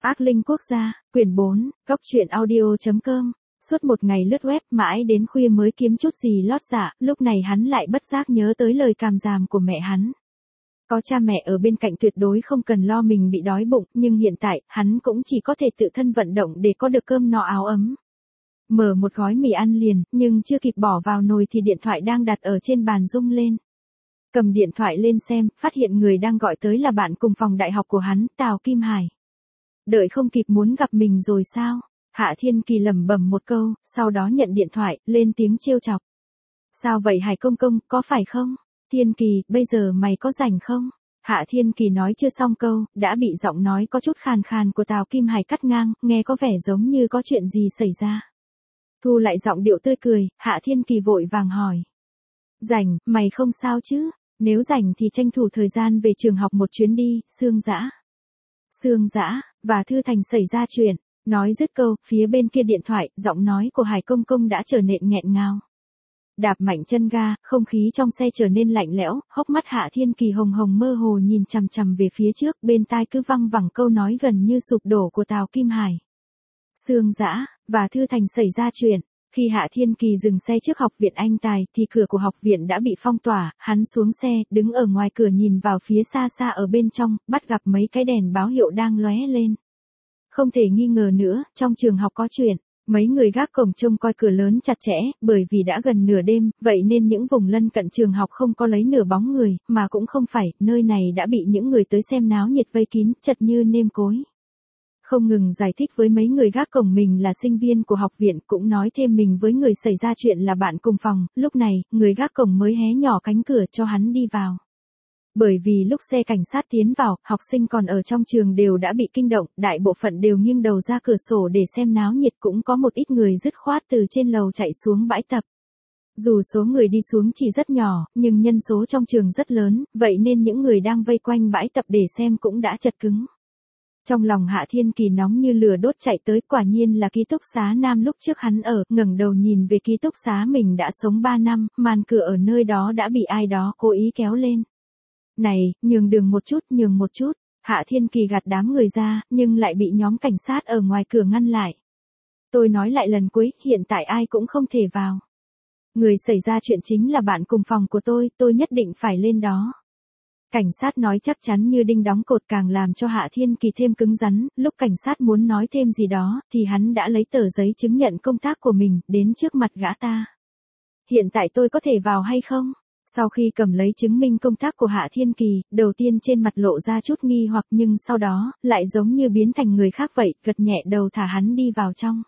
Ác linh quốc gia, quyển 4, góc truyện audio.com. Suốt một ngày lướt web mãi đến khuya mới kiếm chút gì lót dạ, lúc này hắn lại bất giác nhớ tới lời càm ràm của mẹ hắn. Có cha mẹ ở bên cạnh tuyệt đối không cần lo mình bị đói bụng, nhưng hiện tại, hắn cũng chỉ có thể tự thân vận động để có được cơm no áo ấm. Mở một gói mì ăn liền, nhưng chưa kịp bỏ vào nồi thì điện thoại đang đặt ở trên bàn rung lên. Cầm điện thoại lên xem, phát hiện người đang gọi tới là bạn cùng phòng đại học của hắn, Tào Kim Hải. Đợi không kịp muốn gặp mình rồi sao? Hạ Thiên Kỳ lẩm bẩm một câu, sau đó nhận điện thoại, lên tiếng trêu chọc. Sao vậy Hải công công, có phải không? Thiên Kỳ, bây giờ mày có rảnh không? Hạ Thiên Kỳ nói chưa xong câu, đã bị giọng nói có chút khàn khàn của Tào Kim Hải cắt ngang, nghe có vẻ giống như có chuyện gì xảy ra. Thu lại giọng điệu tươi cười, Hạ Thiên Kỳ vội vàng hỏi. Rảnh, mày không sao chứ? Nếu rảnh thì tranh thủ thời gian về trường học một chuyến đi, Sương Dã. Sương Dã và Thư Thành xảy ra chuyện. Nói dứt câu, phía bên kia điện thoại, giọng nói của Hải công công đã trở nên nghẹn ngào. Đạp mạnh chân ga, không khí trong xe trở nên lạnh lẽo, hốc mắt Hạ Thiên Kỳ hồng hồng mơ hồ nhìn chằm chằm về phía trước, bên tai cứ văng vẳng câu nói gần như sụp đổ của Tào Kim Hải. Sương Dã và Thư Thành xảy ra chuyện. Khi Hạ Thiên Kỳ dừng xe trước học viện Anh Tài thì cửa của học viện đã bị phong tỏa, hắn xuống xe, đứng ở ngoài cửa nhìn vào phía xa xa ở bên trong, bắt gặp mấy cái đèn báo hiệu đang lóe lên. Không thể nghi ngờ nữa, trong trường học có chuyện. Mấy người gác cổng trông coi cửa lớn chặt chẽ, bởi vì đã gần nửa đêm, vậy nên những vùng lân cận trường học không có lấy nửa bóng người, mà cũng không phải, nơi này đã bị những người tới xem náo nhiệt vây kín, chật như nêm cối. Không ngừng giải thích với mấy người gác cổng mình là sinh viên của học viện, cũng nói thêm mình với người xảy ra chuyện là bạn cùng phòng, lúc này, người gác cổng mới hé nhỏ cánh cửa cho hắn đi vào. Bởi vì lúc xe cảnh sát tiến vào, học sinh còn ở trong trường đều đã bị kinh động, đại bộ phận đều nghiêng đầu ra cửa sổ để xem náo nhiệt, cũng có một ít người dứt khoát từ trên lầu chạy xuống bãi tập. Dù số người đi xuống chỉ rất nhỏ, nhưng nhân số trong trường rất lớn, vậy nên những người đang vây quanh bãi tập để xem cũng đã chật cứng. Trong lòng Hạ Thiên Kỳ nóng như lửa đốt chạy tới, quả nhiên là ký túc xá nam lúc trước hắn ở, ngẩng đầu nhìn về ký túc xá mình đã sống 3 năm, màn cửa ở nơi đó đã bị ai đó cố ý kéo lên. Này, nhường đường một chút, nhường một chút. Hạ Thiên Kỳ gạt đám người ra, nhưng lại bị nhóm cảnh sát ở ngoài cửa ngăn lại. Tôi nói lại lần cuối, hiện tại ai cũng không thể vào. Người xảy ra chuyện chính là bạn cùng phòng của tôi nhất định phải lên đó. Cảnh sát nói chắc chắn như đinh đóng cột, càng làm cho Hạ Thiên Kỳ thêm cứng rắn, lúc cảnh sát muốn nói thêm gì đó, thì hắn đã lấy tờ giấy chứng nhận công tác của mình, đến trước mặt gã ta. Hiện tại tôi có thể vào hay không? Sau khi cầm lấy chứng minh công tác của Hạ Thiên Kỳ, đầu tiên trên mặt lộ ra chút nghi hoặc, nhưng sau đó, lại giống như biến thành người khác vậy, gật nhẹ đầu thả hắn đi vào trong.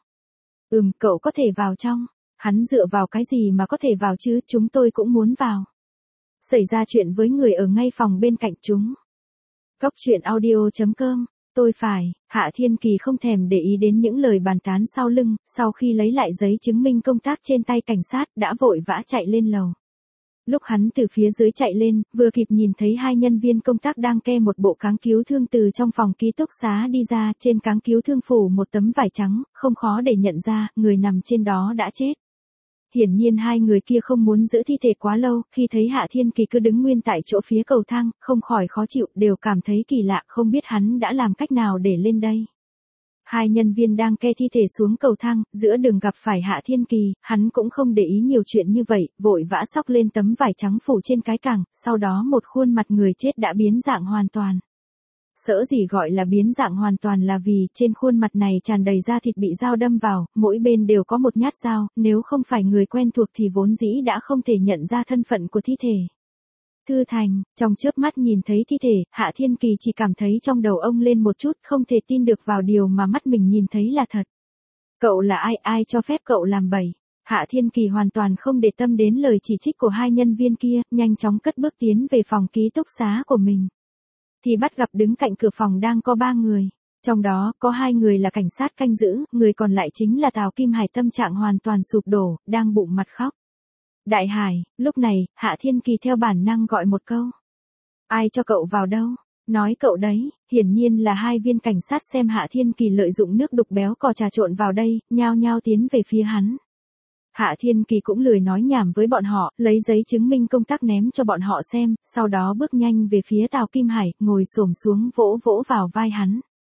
Cậu có thể vào trong. Hắn dựa vào cái gì mà có thể vào chứ, chúng tôi cũng muốn vào. Xảy ra chuyện với người ở ngay phòng bên cạnh chúng. Góc truyện audio.com. Tôi phải. Hạ Thiên Kỳ không thèm để ý đến những lời bàn tán sau lưng, sau khi lấy lại giấy chứng minh công tác trên tay cảnh sát, đã vội vã chạy lên lầu. Lúc hắn từ phía dưới chạy lên, vừa kịp nhìn thấy hai nhân viên công tác đang ke một bộ cáng cứu thương từ trong phòng ký túc xá đi ra, trên cáng cứu thương phủ một tấm vải trắng, không khó để nhận ra, người nằm trên đó đã chết. Hiển nhiên hai người kia không muốn giữ thi thể quá lâu, khi thấy Hạ Thiên Kỳ cứ đứng nguyên tại chỗ phía cầu thang, không khỏi khó chịu, đều cảm thấy kỳ lạ, không biết hắn đã làm cách nào để lên đây. Hai nhân viên đang ke thi thể xuống cầu thang, giữa đường gặp phải Hạ Thiên Kỳ, hắn cũng không để ý nhiều chuyện như vậy, vội vã xốc lên tấm vải trắng phủ trên cái cẳng, sau đó một khuôn mặt người chết đã biến dạng hoàn toàn. Sở dĩ gọi là biến dạng hoàn toàn là vì trên khuôn mặt này tràn đầy da thịt bị dao đâm vào, mỗi bên đều có một nhát dao, nếu không phải người quen thuộc thì vốn dĩ đã không thể nhận ra thân phận của thi thể. Thư Thành, trong chớp mắt nhìn thấy thi thể, Hạ Thiên Kỳ chỉ cảm thấy trong đầu ông lên một chút, không thể tin được vào điều mà mắt mình nhìn thấy là thật. Cậu là ai cho phép cậu làm bậy? Hạ Thiên Kỳ hoàn toàn không để tâm đến lời chỉ trích của hai nhân viên kia, nhanh chóng cất bước tiến về phòng ký túc xá của mình. Thì bắt gặp đứng cạnh cửa phòng đang có 3 người. Trong đó, có 2 người là cảnh sát canh giữ, người còn lại chính là Tào Kim Hải, tâm trạng hoàn toàn sụp đổ, đang bụng mặt khóc. Đại Hải, lúc này, Hạ Thiên Kỳ theo bản năng gọi một câu. Ai cho cậu vào đâu? Nói cậu đấy, hiển nhiên là hai viên cảnh sát xem Hạ Thiên Kỳ lợi dụng nước đục béo cò trà trộn vào đây, nhao nhao tiến về phía hắn. Hạ Thiên Kỳ cũng lười nói nhảm với bọn họ, lấy giấy chứng minh công tác ném cho bọn họ xem, sau đó bước nhanh về phía Tào Kim Hải, ngồi xổm xuống vỗ vỗ vào vai hắn.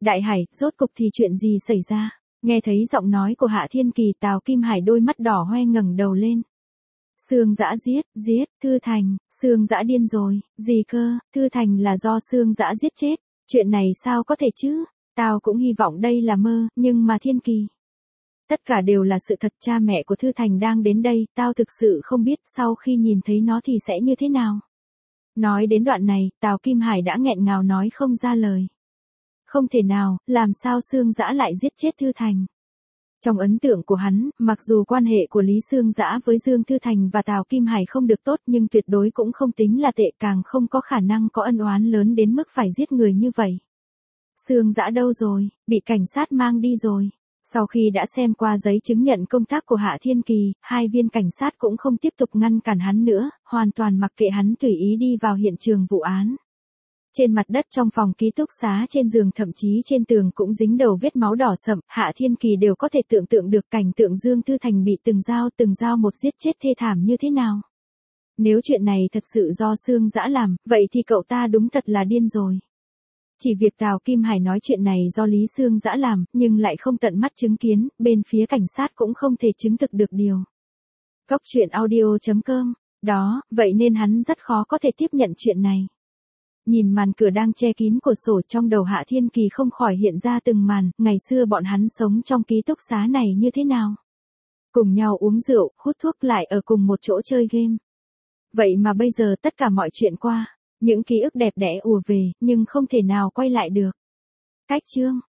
Đại Hải, rốt cục thì chuyện gì xảy ra? Nghe thấy giọng nói của Hạ Thiên Kỳ, Tào Kim Hải đôi mắt đỏ hoe ngẩng đầu lên. Sương Dã giết, Thư Thành, Sương Dã điên rồi, gì cơ, Thư Thành là do Sương Dã giết chết, chuyện này sao có thể chứ? Tao cũng hy vọng đây là mơ, nhưng mà Thiên Kỳ. Tất cả đều là sự thật, cha mẹ của Thư Thành đang đến đây, tao thực sự không biết sau khi nhìn thấy nó thì sẽ như thế nào. Nói đến đoạn này, Tào Kim Hải đã nghẹn ngào nói không ra lời. Không thể nào, làm sao Sương Dã lại giết chết Thư Thành? Trong ấn tượng của hắn, mặc dù quan hệ của Lý Sương Dã với Dương Thư Thành và Tào Kim Hải không được tốt nhưng tuyệt đối cũng không tính là tệ, càng không có khả năng có ân oán lớn đến mức phải giết người như vậy. Sương Dã đâu rồi, bị cảnh sát mang đi rồi. Sau khi đã xem qua giấy chứng nhận công tác của Hạ Thiên Kỳ, hai viên cảnh sát cũng không tiếp tục ngăn cản hắn nữa, hoàn toàn mặc kệ hắn tùy ý đi vào hiện trường vụ án. Trên mặt đất trong phòng ký túc xá, trên giường, thậm chí trên tường cũng dính đầu vết máu đỏ sậm, Hạ Thiên Kỳ đều có thể tưởng tượng được cảnh tượng Dương Thư Thành bị từng dao một giết chết thê thảm như thế nào. Nếu chuyện này thật sự do Sương Dã làm, vậy thì cậu ta đúng thật là điên rồi. Chỉ việc Tào Kim Hải nói chuyện này do Lý Sương Dã làm, nhưng lại không tận mắt chứng kiến, bên phía cảnh sát cũng không thể chứng thực được điều. Cóc truyện audio.com. Đó, vậy nên hắn rất khó có thể tiếp nhận chuyện này. Nhìn màn cửa đang che kín cửa sổ, trong đầu Hạ Thiên Kỳ không khỏi hiện ra từng màn, ngày xưa bọn hắn sống trong ký túc xá này như thế nào. Cùng nhau uống rượu, hút thuốc, lại ở cùng một chỗ chơi game. Vậy mà bây giờ tất cả mọi chuyện qua, những ký ùa về, nhưng không thể nào quay lại được. Cách chương